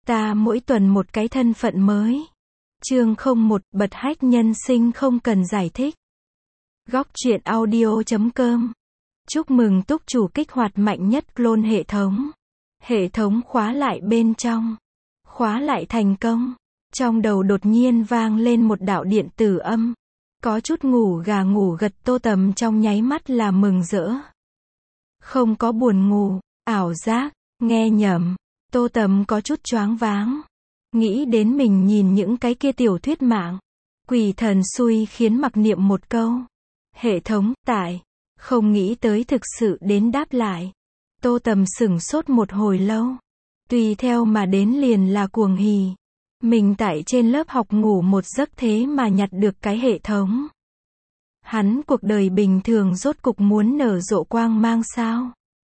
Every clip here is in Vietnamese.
Ta mỗi tuần một cái thân phận mới. Chương 01, bật hách nhân sinh không cần giải thích. Góc truyện audio.com. Chúc mừng túc chủ kích hoạt mạnh nhất clone hệ thống. Hệ thống khóa lại bên trong. Khóa lại thành công. Trong đầu đột nhiên vang lên một đạo điện tử âm. Có chút ngủ gà ngủ gật Tô Tầm trong nháy mắt là mừng rỡ. Không có buồn ngủ, ảo giác, nghe nhầm. Tô Tầm có chút choáng váng. Nghĩ đến mình nhìn những cái kia tiểu thuyết mạng. Quỷ thần xui khiến mặc niệm một câu. Hệ thống, tải. Không nghĩ tới thực sự đến đáp lại. Tô Tầm sửng sốt một hồi lâu. Tùy theo mà đến liền là cuồng hỉ. Mình tại trên lớp học ngủ một giấc thế mà nhặt được cái hệ thống. Hắn cuộc đời bình thường rốt cục muốn nở rộ quang mang sao?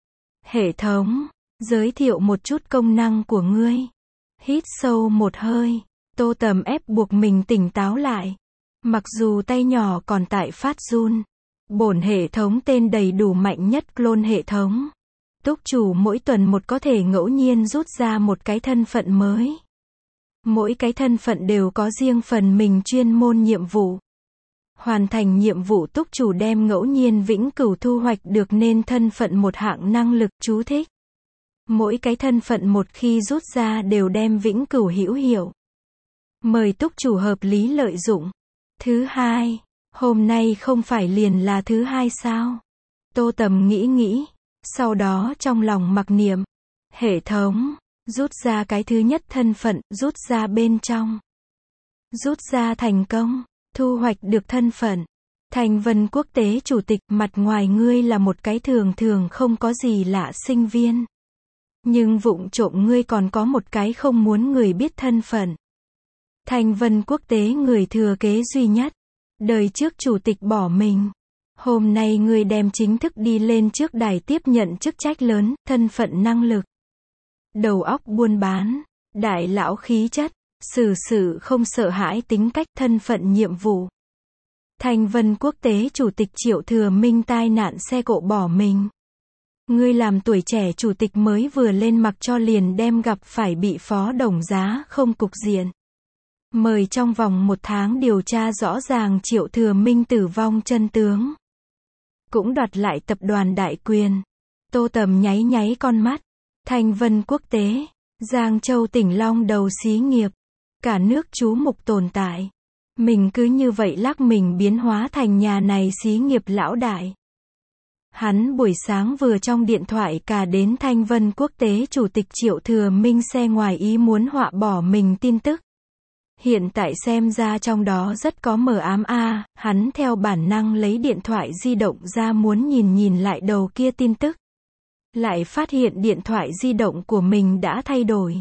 Hệ thống, giới thiệu một chút công năng của ngươi. Hít sâu một hơi, Tô Tầm ép buộc mình tỉnh táo lại. Mặc dù tay nhỏ còn tại phát run. Bổn hệ thống tên đầy đủ mạnh nhất clone hệ thống. Túc chủ mỗi tuần một có thể ngẫu nhiên rút ra một cái thân phận mới. Mỗi cái thân phận đều có riêng phần mình chuyên môn nhiệm vụ. Hoàn thành nhiệm vụ túc chủ đem ngẫu nhiên vĩnh cửu thu hoạch được nên thân phận một hạng năng lực. Chú thích. Mỗi cái thân phận một khi rút ra đều đem vĩnh cửu hữu hiệu. Mời túc chủ hợp lý lợi dụng. Thứ hai, hôm nay không phải liền là thứ hai sao? Tô Tầm nghĩ, sau đó trong lòng mặc niệm. Hệ thống, rút ra cái thứ nhất thân phận, rút ra bên trong. Rút ra thành công, thu hoạch được thân phận. Thành Vân Quốc tế chủ tịch, mặt ngoài ngươi là một cái thường thường không có gì lạ sinh viên. Nhưng vụng trộm ngươi còn có một cái không muốn người biết thân phận. Thành Vân Quốc tế người thừa kế duy nhất. Đời trước chủ tịch bỏ mình. Hôm nay ngươi đem chính thức đi lên trước đài tiếp nhận chức trách lớn, thân phận năng lực. Đầu óc buôn bán, đại lão khí chất, xử sự không sợ hãi tính cách, thân phận nhiệm vụ. Thành Vân Quốc tế chủ tịch Triệu Thừa Minh tai nạn xe cộ bỏ mình. Ngươi làm tuổi trẻ chủ tịch mới vừa lên mặc cho liền đem gặp phải bị phó đồng giá không cục diện. Mời trong vòng 1 tháng điều tra rõ ràng Triệu Thừa Minh tử vong chân tướng. Cũng đoạt lại tập đoàn đại quyền. Tô Tầm nháy con mắt. Thành Vân Quốc tế, Giang Châu tỉnh Long đầu xí nghiệp. Cả nước chú mục tồn tại. Mình cứ như vậy lắc mình biến hóa thành nhà này xí nghiệp lão đại. Hắn buổi sáng vừa trong điện thoại cả đến Thành Vân Quốc tế chủ tịch Triệu Thừa Minh xe ngoài ý muốn họa bỏ mình tin tức. Hiện tại xem ra trong đó rất có mờ ám a, hắn theo bản năng lấy điện thoại di động ra muốn nhìn lại đầu kia tin tức. Lại phát hiện điện thoại di động của mình đã thay đổi.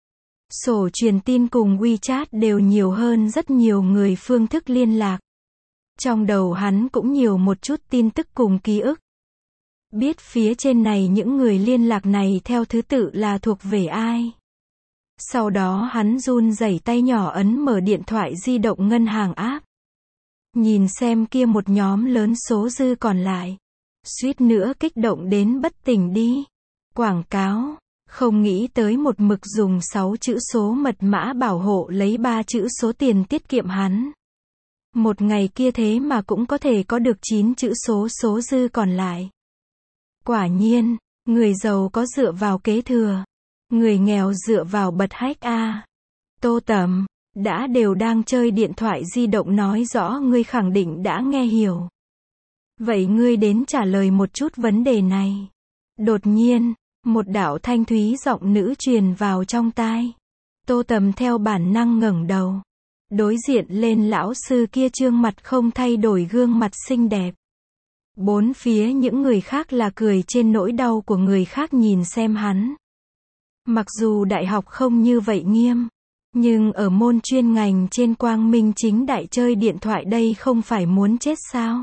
Sổ truyền tin cùng WeChat đều nhiều hơn rất nhiều người phương thức liên lạc. Trong đầu hắn cũng nhiều một chút tin tức cùng ký ức. Biết phía trên này những người liên lạc này theo thứ tự là thuộc về ai. Sau đó hắn run rẩy tay nhỏ ấn mở điện thoại di động ngân hàng app. Nhìn xem kia một nhóm lớn số dư còn lại. Suýt nữa kích động đến bất tỉnh đi. Quảng cáo. Không nghĩ tới một mực dùng 6 chữ số mật mã bảo hộ lấy 3 chữ số tiền tiết kiệm hắn. Một ngày kia thế mà cũng có thể có được 9 chữ số dư còn lại. Quả nhiên, người giàu có dựa vào kế thừa. Người nghèo dựa vào bật hách a. Tô Tầm, đã đều đang chơi điện thoại di động nói rõ ngươi khẳng định đã nghe hiểu. Vậy ngươi đến trả lời một chút vấn đề này. Đột nhiên, một đạo thanh thúy giọng nữ truyền vào trong tai. Tô Tầm theo bản năng ngẩng đầu. Đối diện lên lão sư kia trương mặt không thay đổi gương mặt xinh đẹp. Bốn phía những người khác là cười trên nỗi đau của người khác nhìn xem hắn. Mặc dù đại học không như vậy nghiêm, nhưng ở môn chuyên ngành trên quang minh chính đại chơi điện thoại đây không phải muốn chết sao?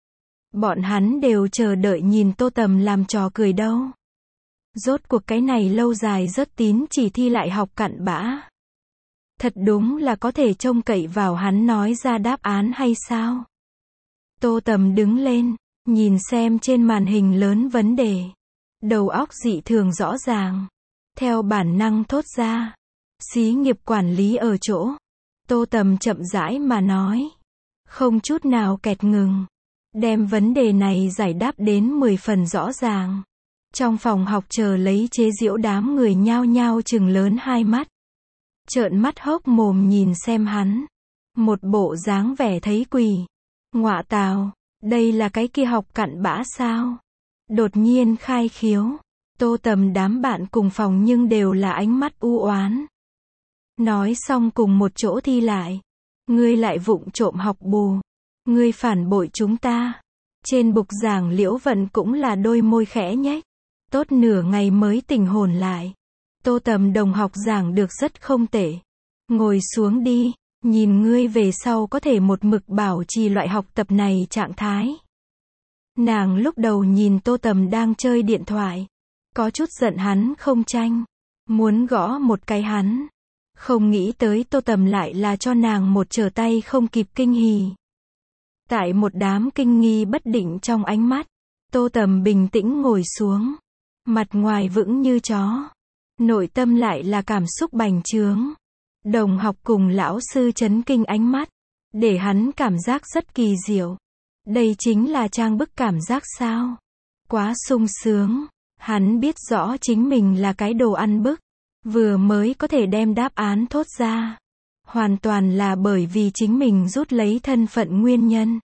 Bọn hắn đều chờ đợi nhìn Tô Tầm làm trò cười đâu. Rốt cuộc cái này lâu dài rất tín chỉ thi lại học cặn bã. Thật đúng là có thể trông cậy vào hắn nói ra đáp án hay sao? Tô Tầm đứng lên, nhìn xem trên màn hình lớn vấn đề. Đầu óc dị thường rõ ràng. Theo bản năng thốt ra. Xí nghiệp quản lý ở chỗ. Tô Tầm chậm rãi mà nói. Không chút nào kẹt ngừng. Đem vấn đề này giải đáp đến 10 phần rõ ràng. Trong phòng học chờ lấy chế giễu đám người nhao nhao trừng lớn hai mắt. Trợn mắt hốc mồm nhìn xem hắn. Một bộ dáng vẻ thấy quỷ. Ngọa tào, đây là cái kia học cặn bã sao? Đột nhiên khai khiếu. Tô Tầm đám bạn cùng phòng nhưng đều là ánh mắt u oán. Nói xong cùng một chỗ thi lại. Ngươi lại vụng trộm học bù. Ngươi phản bội chúng ta. Trên bục giảng Liễu Vận cũng là đôi môi khẽ nhếch. Tốt nửa ngày mới tỉnh hồn lại. Tô Tầm đồng học giảng được rất không tệ. Ngồi xuống đi, nhìn ngươi về sau có thể một mực bảo trì loại học tập này trạng thái. Nàng lúc đầu nhìn Tô Tầm đang chơi điện thoại. Có chút giận hắn không tranh. Muốn gõ một cái hắn. Không nghĩ tới Tô Tầm lại là cho nàng một trở tay không kịp kinh hỉ. Tại một đám kinh nghi bất định trong ánh mắt, Tô Tầm bình tĩnh ngồi xuống. Mặt ngoài vững như chó. Nội tâm lại là cảm xúc bành trướng. Đồng học cùng lão sư chấn kinh ánh mắt. Để hắn cảm giác rất kỳ diệu. Đây chính là trang bức cảm giác sao? Quá sung sướng. Hắn biết rõ chính mình là cái đồ ăn bức. Vừa mới có thể đem đáp án thốt ra. Hoàn toàn là bởi vì chính mình rút lấy thân phận nguyên nhân.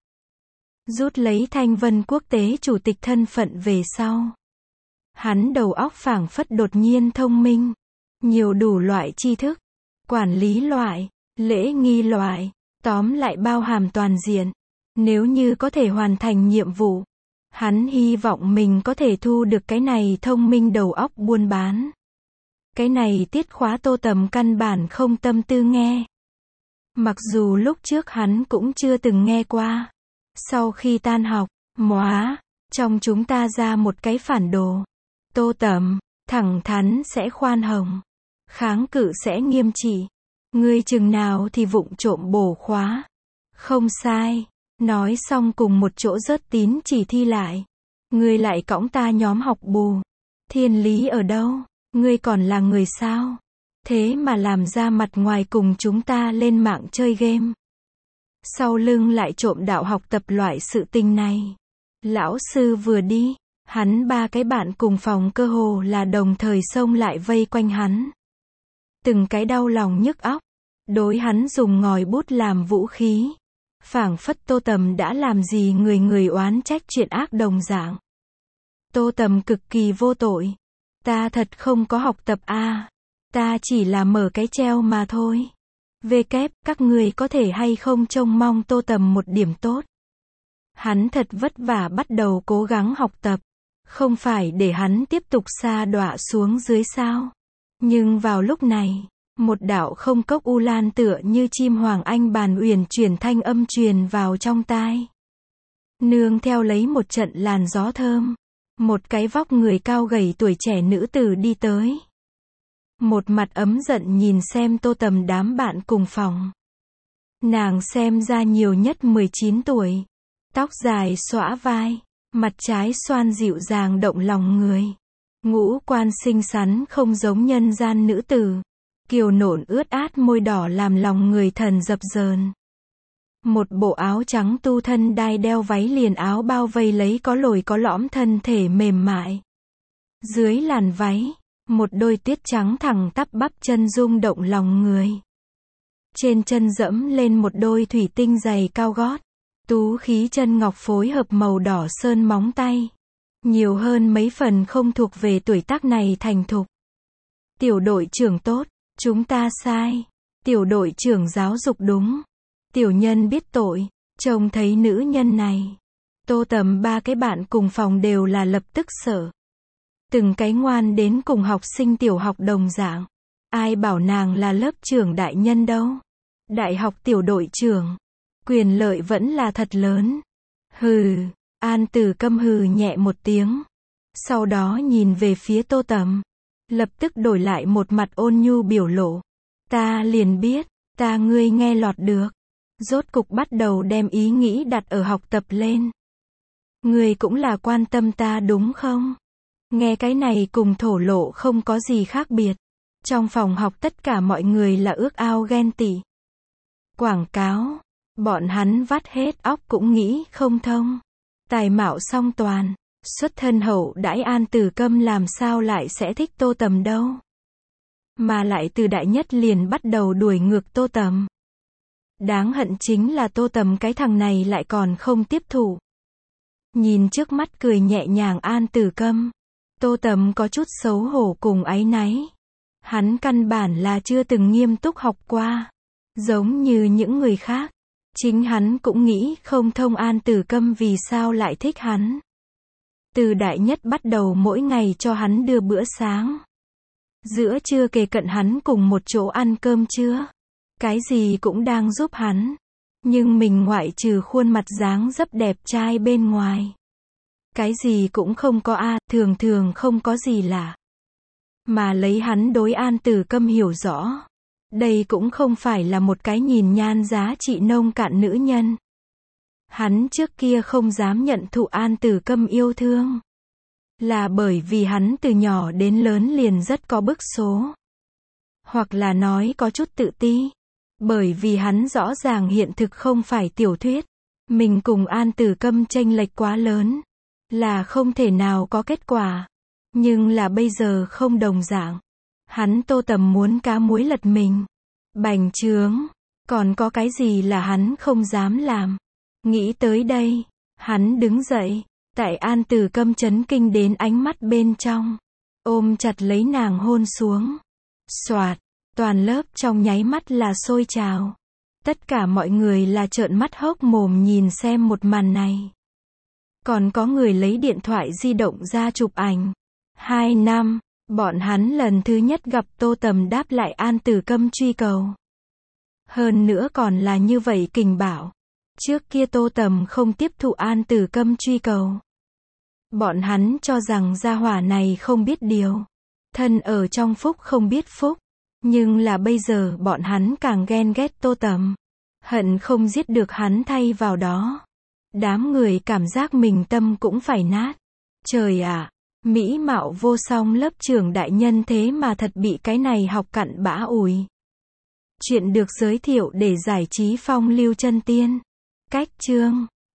Rút lấy Thanh Vân Quốc tế chủ tịch thân phận về sau. Hắn đầu óc phảng phất đột nhiên thông minh. Nhiều đủ loại tri thức. Quản lý loại, lễ nghi loại. Tóm lại bao hàm toàn diện. Nếu như có thể hoàn thành nhiệm vụ. Hắn hy vọng mình có thể thu được cái này thông minh đầu óc buôn bán. Cái này tiết khóa Tô Tầm căn bản không tâm tư nghe. Mặc dù lúc trước hắn cũng chưa từng nghe qua. Sau khi tan học, móa, trong chúng ta ra một cái phản đồ. Tô Tầm, thẳng thắn sẽ khoan hồng. Kháng cự sẽ nghiêm trị. Ngươi chừng nào thì vụng trộm bổ khóa. Không sai. Nói xong cùng một chỗ rớt tín chỉ thi lại. Ngươi lại cõng ta nhóm học bù. Thiên lý ở đâu? Ngươi còn là người sao? Thế mà làm ra mặt ngoài cùng chúng ta lên mạng chơi game. Sau lưng lại trộm đạo học tập loại sự tình này. Lão sư vừa đi, hắn ba cái bạn cùng phòng cơ hồ là đồng thời xông lại vây quanh hắn. Từng cái đau lòng nhức óc. Đối hắn dùng ngòi bút làm vũ khí. Phảng phất Tô Tầm đã làm gì người người oán trách chuyện ác đồng dạng. Tô Tầm cực kỳ vô tội. Ta thật không có học tập a. Ta chỉ là mở cái treo mà thôi. Các người có thể hay không trông mong Tô Tầm một điểm tốt. Hắn thật vất vả bắt đầu cố gắng học tập. Không phải để hắn tiếp tục sa đọa xuống dưới sao. Nhưng vào lúc này, một đạo không cốc u lan tựa như chim hoàng anh bàn uyển chuyển thanh âm truyền vào trong tai. Nương theo lấy một trận làn gió thơm. Một cái vóc người cao gầy tuổi trẻ nữ tử đi tới. Một mặt ấm giận nhìn xem Tô Tầm đám bạn cùng phòng. Nàng xem ra nhiều nhất 19 tuổi. Tóc dài xõa vai. Mặt trái xoan dịu dàng động lòng người. Ngũ quan xinh xắn không giống nhân gian nữ tử. Kiều nộn ướt át môi đỏ làm lòng người thần dập dờn. Một bộ áo trắng tu thân đai đeo váy liền áo bao vây lấy có lồi có lõm thân thể mềm mại. Dưới làn váy, một đôi tiết trắng thẳng tắp bắp chân rung động lòng người. Trên chân dẫm lên một đôi thủy tinh giày cao gót. Tú khí chân ngọc phối hợp màu đỏ sơn móng tay. Nhiều hơn mấy phần không thuộc về tuổi tác này thành thục. Tiểu đội trưởng tốt, chúng ta sai. Tiểu đội trưởng giáo dục đúng. Tiểu nhân biết tội. Trông thấy nữ nhân này. Tô Tầm ba cái bạn cùng phòng đều là lập tức sợ. Từng cái ngoan đến cùng học sinh tiểu học đồng dạng. Ai bảo nàng là lớp trưởng đại nhân đâu. Đại học tiểu đội trưởng. Quyền lợi vẫn là thật lớn. Hừ. An Tử Câm hừ nhẹ một tiếng. Sau đó nhìn về phía Tô Tầm. Lập tức đổi lại một mặt ôn nhu biểu lộ. Ta liền biết. Ngươi nghe lọt được. Rốt cục bắt đầu đem ý nghĩ đặt ở học tập lên. Ngươi cũng là quan tâm ta đúng không? Nghe cái này cùng thổ lộ không có gì khác biệt. Trong phòng học tất cả mọi người là ước ao ghen tị. Quảng cáo, bọn hắn vắt hết óc cũng nghĩ không thông. Tài mạo song toàn, xuất thân hậu đãi An Tử Câm làm sao lại sẽ thích Tô Tầm đâu. Mà lại từ đại nhất liền bắt đầu đuổi ngược Tô Tầm. Đáng hận chính là Tô Tầm cái thằng này lại còn không tiếp thụ. Nhìn trước mắt cười nhẹ nhàng An Tử Câm, Tô Tầm có chút xấu hổ cùng áy náy. Hắn căn bản là chưa từng nghiêm túc học qua. Giống như những người khác, chính hắn cũng nghĩ không thông An Tử Câm vì sao lại thích hắn. Từ đại nhất bắt đầu mỗi ngày cho hắn đưa bữa sáng. Giữa trưa kề cận hắn cùng một chỗ ăn cơm trưa. Cái gì cũng đang giúp hắn. Nhưng mình ngoại trừ khuôn mặt dáng dấp đẹp trai bên ngoài. Cái gì cũng không có thường thường không có gì lạ. Mà lấy hắn đối An Tử Câm hiểu rõ. Đây cũng không phải là một cái nhìn nhan giá trị nông cạn nữ nhân. Hắn trước kia không dám nhận thụ An Tử Câm yêu thương. Là bởi vì hắn từ nhỏ đến lớn liền rất có bức số. Hoặc là nói có chút tự ti. Bởi vì hắn rõ ràng hiện thực không phải tiểu thuyết. Mình cùng An Tử Câm chênh lệch quá lớn. Là không thể nào có kết quả. Nhưng là bây giờ không đồng dạng. Hắn Tô Tầm muốn cá muối lật mình. Bành trướng. Còn có cái gì là hắn không dám làm. Nghĩ tới đây. Hắn đứng dậy. Tại An Tử Câm chấn kinh đến ánh mắt bên trong. Ôm chặt lấy nàng hôn xuống. Xoạt. Toàn lớp trong nháy mắt là sôi trào. Tất cả mọi người là trợn mắt hốc mồm nhìn xem một màn này. Còn có người lấy điện thoại di động ra chụp ảnh. 2 năm, bọn hắn lần thứ nhất gặp Tô Tầm đáp lại An Tử Câm truy cầu. Hơn nữa còn là như vậy kình bảo. Trước kia Tô Tầm không tiếp thụ An Tử Câm truy cầu. Bọn hắn cho rằng gia hỏa này không biết điều. Thân ở trong phúc không biết phúc. Nhưng là bây giờ bọn hắn càng ghen ghét Tô Tầm. Hận không giết được hắn thay vào đó. Đám người cảm giác mình tâm cũng phải nát. Trời ạ, mỹ mạo vô song lớp trưởng đại nhân thế mà thật bị cái này học cặn bã ủi. Chuyện được giới thiệu để giải trí phong lưu chân tiên. Cách chương